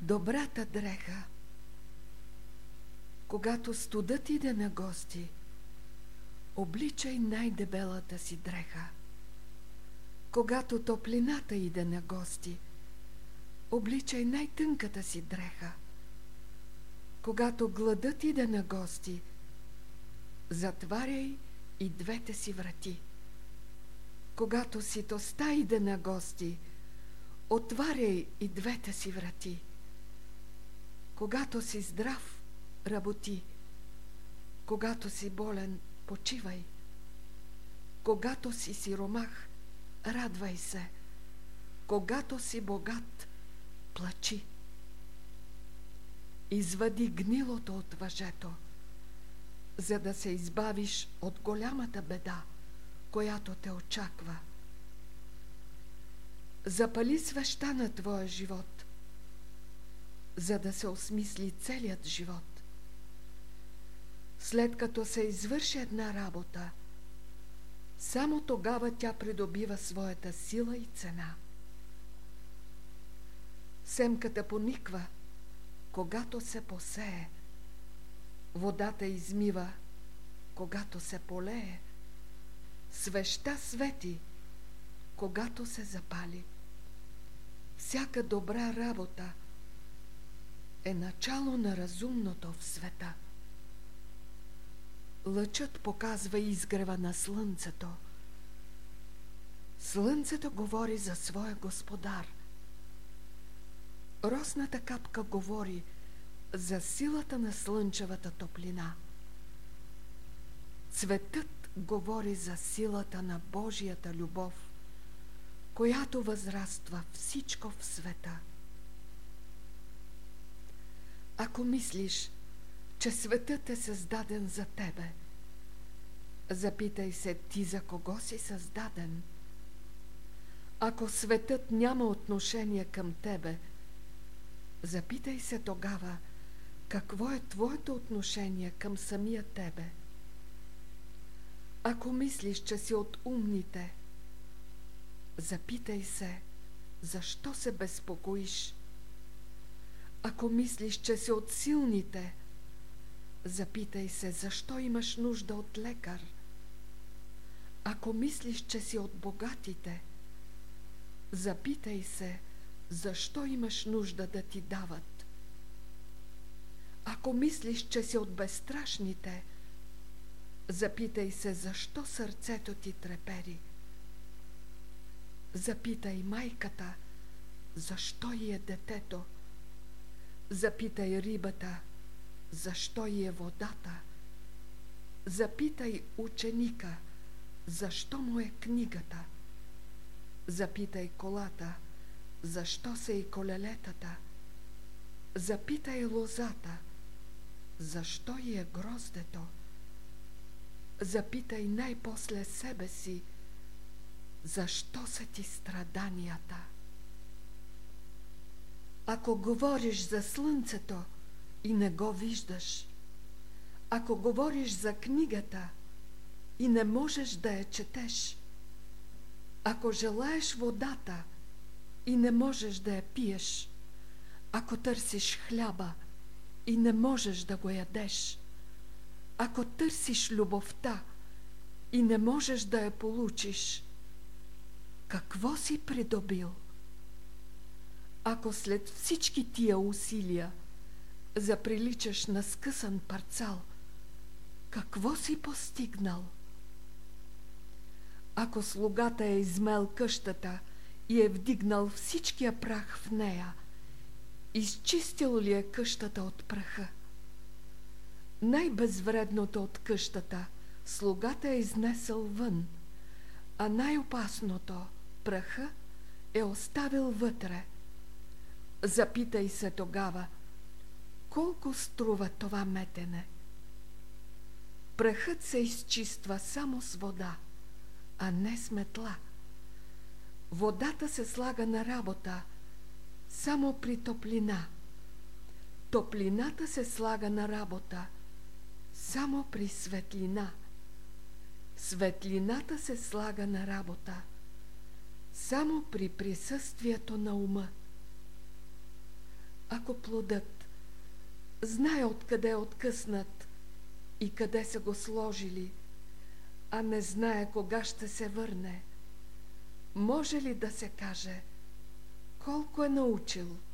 Добрата дреха. Когато студът иде на гости, обличай най-дебелата си дреха. Когато топлината иде на гости, обличай най-тънката си дреха. Когато гладът иде на гости, затваряй и двете си врати. Когато ситостта иде на гости, отваряй и двете си врати. Когато си здрав, работи. Когато си болен, почивай. Когато си сиромах, радвай се. Когато си богат, плачи. Извади гнилото от въжето, за да се избавиш от голямата беда, която те очаква. Запали свеща на твоя живот, за да се осмисли целият живот. След като се извърши една работа, само тогава тя придобива своята сила и цена. Семката пониква, когато се посее. Водата измива, когато се полее. Свеща свети, когато се запали. Всяка добра работа е начало на разумното в света. Лъчът показва изгрева на слънцето. Слънцето говори за своя господар. Росната капка говори за силата на слънчевата топлина. Цветът говори за силата на Божията любов, която възраства всичко в света. Ако мислиш, че светът е създаден за тебе, запитай се ти за кого си създаден. Ако светът няма отношение към тебе, запитай се тогава какво е твоето отношение към самия тебе. Ако мислиш, че си от умните, запитай се защо се безпокоиш. Ако мислиш, че си от силните, запитай се защо имаш нужда от лекар. Ако мислиш, че си от богатите, запитай се защо имаш нужда да ти дават. Ако мислиш, че си от безстрашните, запитай се защо сърцето ти трепери. Запитай майката защо й е детето. Запитай рибата защо й е водата. Запитай ученика защо му е книгата. Запитай колата защо са и колелетата. Запитай лозата защо й е гроздето. Запитай най-после себе си защо са ти страданията. Ако говориш за слънцето и не го виждаш, ако говориш за книгата и не можеш да я четеш, ако желаеш водата и не можеш да я пиеш, ако търсиш хляба и не можеш да го ядеш, ако търсиш любовта и не можеш да я получиш, какво си придобил? Ако след всички тия усилия заприличаш на скъсан парцал, какво си постигнал? Ако слугата е измел къщата и е вдигнал всичкия прах в нея, изчистил ли е къщата от праха? Най-безвредното от къщата слугата е изнесъл вън, а най-опасното, праха, е оставил вътре. Запитай се тогава, колко струва това метене? Прахът се изчиства само с вода, а не с метла. Водата се слага на работа само при топлина. Топлината се слага на работа само при светлина. Светлината се слага на работа само при присъствието на ума. Ако плодът знае откъде е откъснат и къде са го сложили, а не знае кога ще се върне, може ли да се каже колко е научил?